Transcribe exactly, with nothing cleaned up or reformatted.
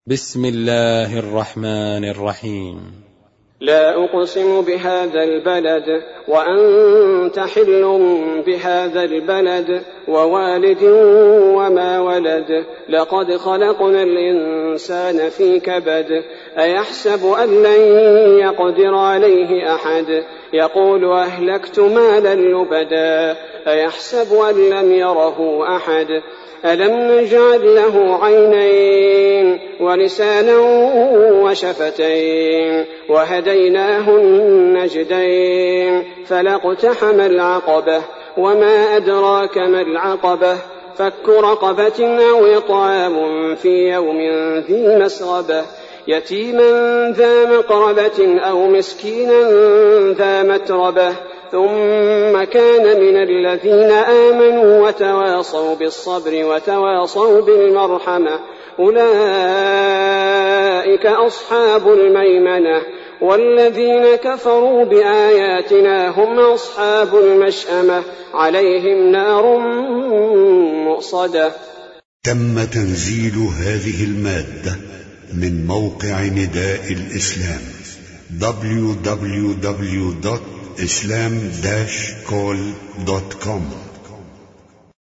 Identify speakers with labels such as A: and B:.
A: بسم الله الرحمن الرحيم.
B: لا أقسم بهذا البلد وأنت حل بهذا البلد ووالد وما ولد لقد خلقنا الإنسان في كبد أيحسب أن لن يقدر عليه أحد يقول أهلكت مالا لبدا أيحسب أن لم يره أحد ألم نجعل له عينين ولسانا وشفتين وهديناه النجدين فلاقتحم العقبة وما أدراك ما العقبة فك رقبة أو إطعام في يوم ذي مسغبة يتيما ذا مقربة أو مسكينا ذا متربة ثم كان من الذين آمنوا وتواصوا بالصبر وتواصوا بالمرحمة أولئك أصحاب الميمنة والذين كفروا بآياتنا هم أصحاب المشأمة عليهم نار مؤصدة.
C: تم تنزيل هذه المادة من موقع نداء الإسلام دبليو دبليو دبليو دوت إسلام داش كول دوت كوم.